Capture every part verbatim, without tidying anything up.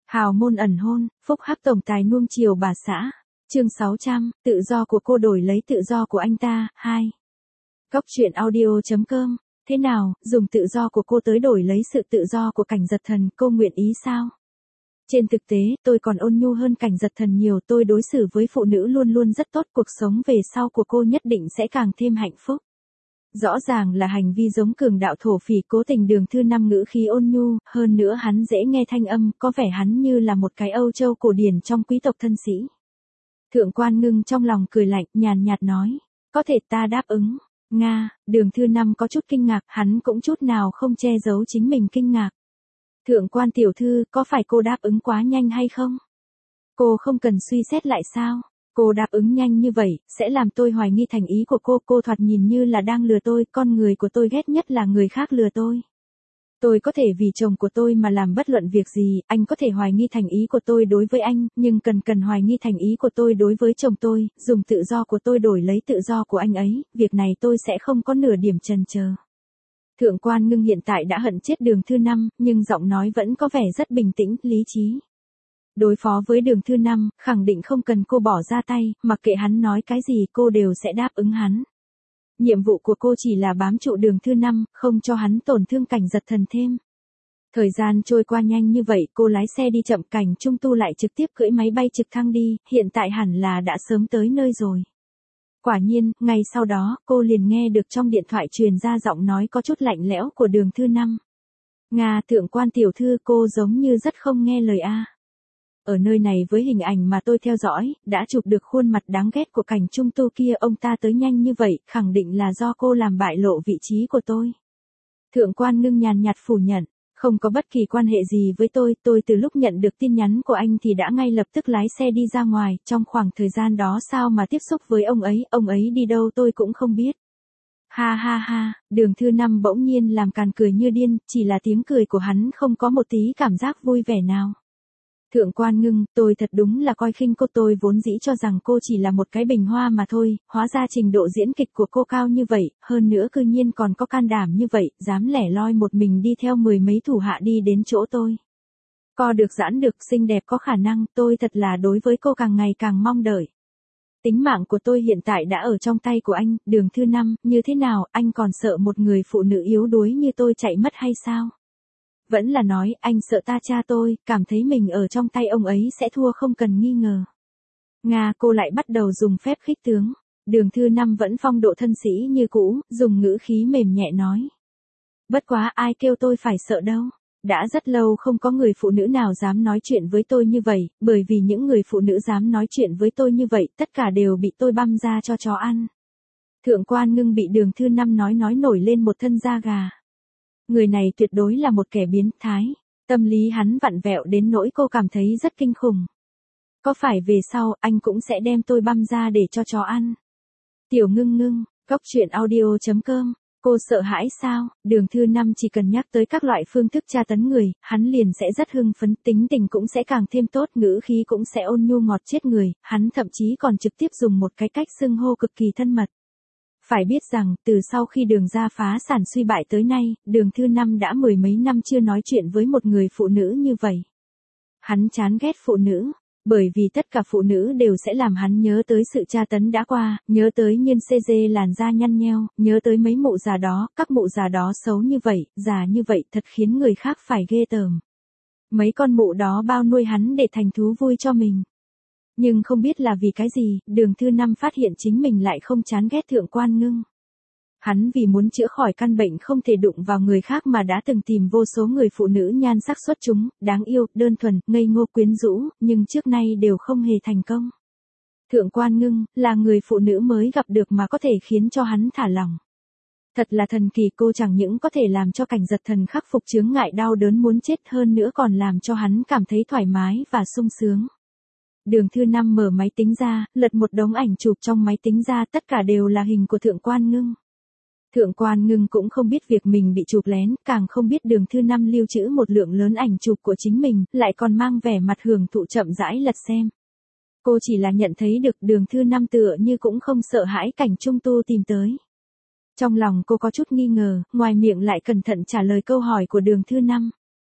Hào môn ẩn hôn, phúc hắc tổng tài nuông chiều bà xã. Chương sáu trăm, tự do của cô đổi lấy tự do của anh ta, hai. Góc truyện audio chấm com. Thế nào, dùng tự do của cô tới đổi lấy sự tự do của Cảnh Giật Thần, cô nguyện ý sao? Trên thực tế, tôi còn ôn nhu hơn Cảnh Giật Thần nhiều, tôi đối xử với phụ nữ luôn luôn rất tốt, cuộc sống về sau của cô nhất định sẽ càng thêm hạnh phúc. Rõ ràng là hành vi giống cường đạo thổ phỉ cố tình. Đường Thư Năm ngữ khí ôn nhu, hơn nữa hắn dễ nghe thanh âm, có vẻ hắn như là một cái Âu Châu cổ điển trong quý tộc thân sĩ. Thượng Quan Ngưng trong lòng cười lạnh, nhàn nhạt nói, có thể ta đáp ứng. Nga, Đường Thư Năm có chút kinh ngạc, hắn cũng chút nào không che giấu chính mình kinh ngạc. Thượng Quan tiểu thư, có phải cô đáp ứng quá nhanh hay không? Cô không cần suy xét lại sao? Cô đáp ứng nhanh như vậy, sẽ làm tôi hoài nghi thành ý của cô, cô thoạt nhìn như là đang lừa tôi, con người của tôi ghét nhất là người khác lừa tôi. Tôi có thể vì chồng của tôi mà làm bất luận việc gì, anh có thể hoài nghi thành ý của tôi đối với anh, nhưng cần cần hoài nghi thành ý của tôi đối với chồng tôi, dùng tự do của tôi đổi lấy tự do của anh ấy, việc này tôi sẽ không có nửa điểm chần chờ. Thượng Quan Ngưng hiện tại đã hận chết Đường Thư Năm, nhưng giọng nói vẫn có vẻ rất bình tĩnh, lý trí. Đối phó với Đường Thư Năm, khẳng định không cần cô bỏ ra tay, mặc kệ hắn nói cái gì cô đều sẽ đáp ứng hắn. Nhiệm vụ của cô chỉ là bám trụ Đường Thư Năm, không cho hắn tổn thương Cảnh Giật Thần thêm. Thời gian trôi qua nhanh như vậy, cô lái xe đi chậm, Cảnh Trung Tu lại trực tiếp cưỡi máy bay trực thăng đi, hiện tại hẳn là đã sớm tới nơi rồi. Quả nhiên, ngay sau đó, cô liền nghe được trong điện thoại truyền ra giọng nói có chút lạnh lẽo của Đường Thư Năm. Nga, Thượng Quan tiểu thư, cô giống như rất không nghe lời a. Ở nơi này với hình ảnh mà tôi theo dõi, đã chụp được khuôn mặt đáng ghét của Cảnh Trung Tu kia, ông ta tới nhanh như vậy, khẳng định là do cô làm bại lộ vị trí của tôi. Thượng Quan Ngưng nhàn nhạt phủ nhận, không có bất kỳ quan hệ gì với tôi, tôi từ lúc nhận được tin nhắn của anh thì đã ngay lập tức lái xe đi ra ngoài, trong khoảng thời gian đó sao mà tiếp xúc với ông ấy, ông ấy đi đâu tôi cũng không biết. Ha ha ha, Đường Thư Năm bỗng nhiên làm càn cười như điên, chỉ là tiếng cười của hắn không có một tí cảm giác vui vẻ nào. Thượng Quan Ngưng, tôi thật đúng là coi khinh cô, tôi vốn dĩ cho rằng cô chỉ là một cái bình hoa mà thôi, hóa ra trình độ diễn kịch của cô cao như vậy, hơn nữa cư nhiên còn có can đảm như vậy, dám lẻ loi một mình đi theo mười mấy thủ hạ đi đến chỗ tôi. Co được giãn được, xinh đẹp có khả năng, tôi thật là đối với cô càng ngày càng mong đợi. Tính mạng của tôi hiện tại đã ở trong tay của anh, Đường Thư Năm, như thế nào, anh còn sợ một người phụ nữ yếu đuối như tôi chạy mất hay sao? Vẫn là nói, anh sợ ta cha tôi, cảm thấy mình ở trong tay ông ấy sẽ thua không cần nghi ngờ. Nga, cô lại bắt đầu dùng phép khích tướng. Đường Thư Năm vẫn phong độ thân sĩ như cũ, dùng ngữ khí mềm nhẹ nói. Bất quá ai kêu tôi phải sợ đâu. Đã rất lâu không có người phụ nữ nào dám nói chuyện với tôi như vậy, bởi vì những người phụ nữ dám nói chuyện với tôi như vậy, tất cả đều bị tôi băm ra cho chó ăn. Thượng Quan Ngưng bị Đường Thư Năm nói nói nổi lên một thân da gà. Người này tuyệt đối là một kẻ biến thái, tâm lý hắn vặn vẹo đến nỗi cô cảm thấy rất kinh khủng. Có phải về sau anh cũng sẽ đem tôi băm ra để cho chó ăn? Tiểu Ngưng Ngưng, góc truyện audio chấm com, cô sợ hãi sao? Đường Thư Năm chỉ cần nhắc tới các loại phương thức tra tấn người, hắn liền sẽ rất hưng phấn, tính tình cũng sẽ càng thêm tốt, ngữ khí cũng sẽ ôn nhu ngọt chết người, hắn thậm chí còn trực tiếp dùng một cái cách xưng hô cực kỳ thân mật. Phải biết rằng, từ sau khi Đường gia phá sản suy bại tới nay, Đường Thư Năm đã mười mấy năm chưa nói chuyện với một người phụ nữ như vậy. Hắn chán ghét phụ nữ, bởi vì tất cả phụ nữ đều sẽ làm hắn nhớ tới sự tra tấn đã qua, nhớ tới Nhiên xê dê làn da nhăn nheo, nhớ tới mấy mụ già đó, các mụ già đó xấu như vậy, già như vậy thật khiến người khác phải ghê tởm. Mấy con mụ đó bao nuôi hắn để thành thú vui cho mình. Nhưng không biết là vì cái gì, Đường Thư Năm phát hiện chính mình lại không chán ghét Thượng Quan Ngưng. Hắn vì muốn chữa khỏi căn bệnh không thể đụng vào người khác mà đã từng tìm vô số người phụ nữ nhan sắc xuất chúng, đáng yêu, đơn thuần, ngây ngô quyến rũ, nhưng trước nay đều không hề thành công. Thượng Quan Ngưng, là người phụ nữ mới gặp được mà có thể khiến cho hắn thả lỏng. Thật là thần kỳ, cô chẳng những có thể làm cho Cảnh Giật Thần khắc phục chướng ngại đau đớn muốn chết, hơn nữa còn làm cho hắn cảm thấy thoải mái và sung sướng. Đường Thư Năm mở máy tính ra, lật một đống ảnh chụp trong máy tính ra, tất cả đều là hình của Thượng Quan Ngưng. Thượng Quan Ngưng cũng không biết việc mình bị chụp lén, càng không biết Đường Thư Năm lưu trữ một lượng lớn ảnh chụp của chính mình, lại còn mang vẻ mặt hưởng thụ chậm rãi lật xem. Cô chỉ là nhận thấy được Đường Thư Năm tựa như cũng không sợ hãi Cảnh Trung Tu tìm tới. Trong lòng cô có chút nghi ngờ, ngoài miệng lại cẩn thận trả lời câu hỏi của Đường Thư Năm.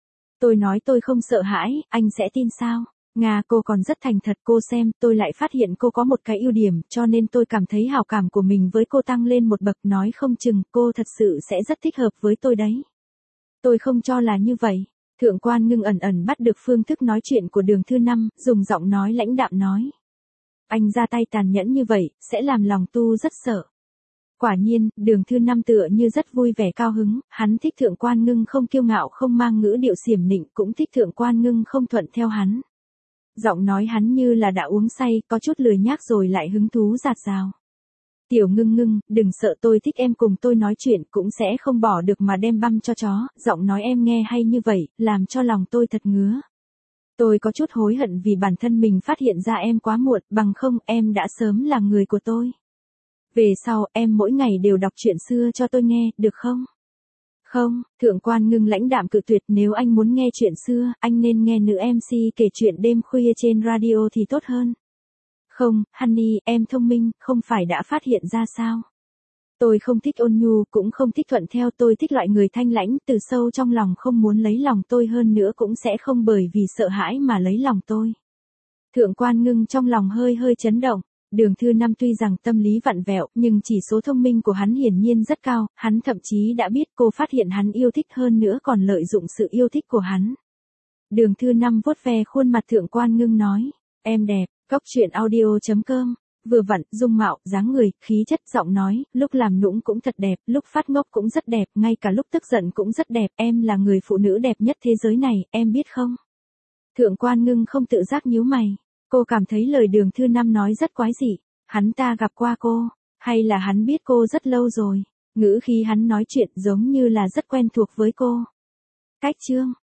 Tôi nói tôi không sợ hãi, anh sẽ tin sao? Nga, cô còn rất thành thật, cô xem, tôi lại phát hiện cô có một cái ưu điểm, cho nên tôi cảm thấy hảo cảm của mình với cô tăng lên một bậc, nói không chừng cô thật sự sẽ rất thích hợp với tôi đấy. Tôi không cho là như vậy. Thượng quan Ngưng ẩn ẩn bắt được phương thức nói chuyện của Đường Thư Năm, dùng giọng nói lãnh đạm nói. Anh ra tay tàn nhẫn như vậy, sẽ làm lòng tu rất sợ. Quả nhiên, Đường Thư Năm tựa như rất vui vẻ cao hứng, hắn thích Thượng quan Ngưng không kiêu ngạo không mang ngữ điệu xiểm nịnh, cũng thích Thượng quan Ngưng không thuận theo hắn. Giọng nói hắn như là đã uống say, có chút lười nhác rồi lại hứng thú rạt rào. Tiểu Ngưng Ngưng, đừng sợ, tôi thích em cùng tôi nói chuyện, cũng sẽ không bỏ được mà đem băm cho chó, giọng nói em nghe hay như vậy, làm cho lòng tôi thật ngứa. Tôi có chút hối hận vì bản thân mình phát hiện ra em quá muộn, bằng không em đã sớm là người của tôi. Về sau, em mỗi ngày đều đọc chuyện xưa cho tôi nghe, được không? Không, Thượng quan Ngưng lãnh đạm cự tuyệt, nếu anh muốn nghe chuyện xưa, anh nên nghe nữ em xê kể chuyện đêm khuya trên radio thì tốt hơn. Không, Honey, em thông minh, không phải đã phát hiện ra sao? Tôi không thích ôn nhu, cũng không thích thuận theo, tôi thích loại người thanh lãnh, từ sâu trong lòng không muốn lấy lòng tôi, hơn nữa cũng sẽ không bởi vì sợ hãi mà lấy lòng tôi. Thượng quan Ngưng trong lòng hơi hơi chấn động. Đường Thư Năm tuy rằng tâm lý vặn vẹo, nhưng chỉ số thông minh của hắn hiển nhiên rất cao, hắn thậm chí đã biết cô phát hiện hắn yêu thích, hơn nữa còn lợi dụng sự yêu thích của hắn. Đường Thư Năm vuốt ve khuôn mặt Thượng quan Ngưng nói, em đẹp, cóc truyện audio chấm com, vừa vặn, dung mạo, dáng người, khí chất, giọng nói, lúc làm nũng cũng thật đẹp, lúc phát ngốc cũng rất đẹp, ngay cả lúc tức giận cũng rất đẹp, em là người phụ nữ đẹp nhất thế giới này, em biết không? Thượng quan Ngưng không tự giác nhíu mày. Cô cảm thấy lời Đường Thư Năm nói rất quái dị, hắn ta gặp qua cô, hay là hắn biết cô rất lâu rồi, ngữ khí hắn nói chuyện giống như là rất quen thuộc với cô. Cách chương